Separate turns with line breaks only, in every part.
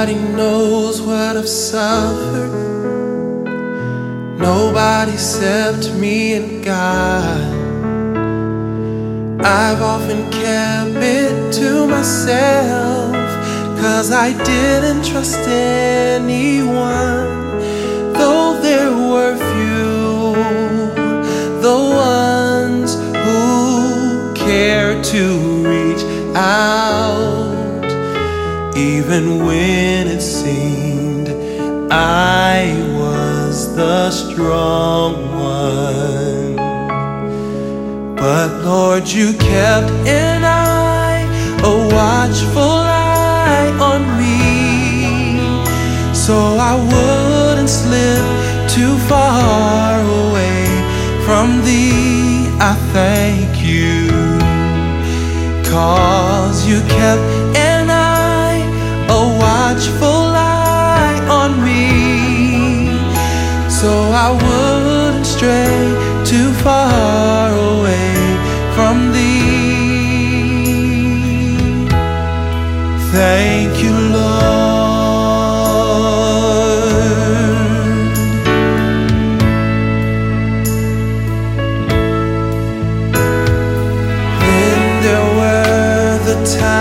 Nobody knows what I've suffered, nobody except me and God. I've often kept it to myself, 'cause I didn't trust anyone. Though there were few, the ones who cared to reach out, even when it seemed I was the strong one. But Lord, you kept an eye, a watchful eye on me, so I wouldn't slip too far away from thee. I thank you, 'cause you kept an eye, a watchful eye on me, so I wouldn't stray too far away from thee. Thank you, Lord. Then there were the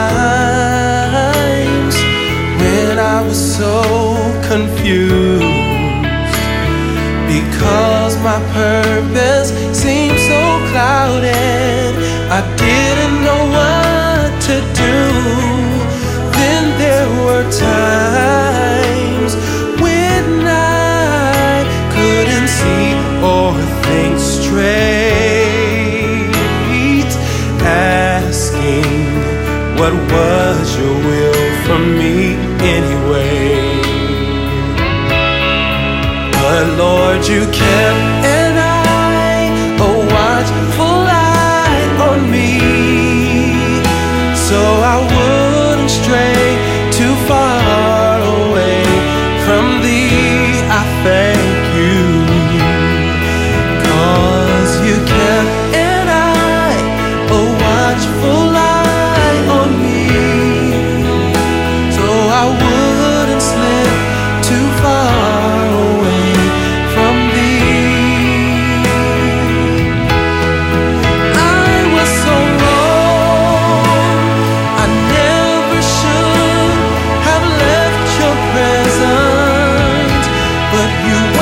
times when I was so confused, because my purpose seemed so clouded, I didn't know what to do. Then there were times when I couldn't see or think straight, asking what was your will for me anyway. But Lord, you kept an eye, a watchful eye on me, so I wouldn't stray too far away from thee. I thank you, 'cause you kept an eye, a watchful eye on me, so I wouldn't slip too far away from thee. I was so wrong, I never should have left your presence, but you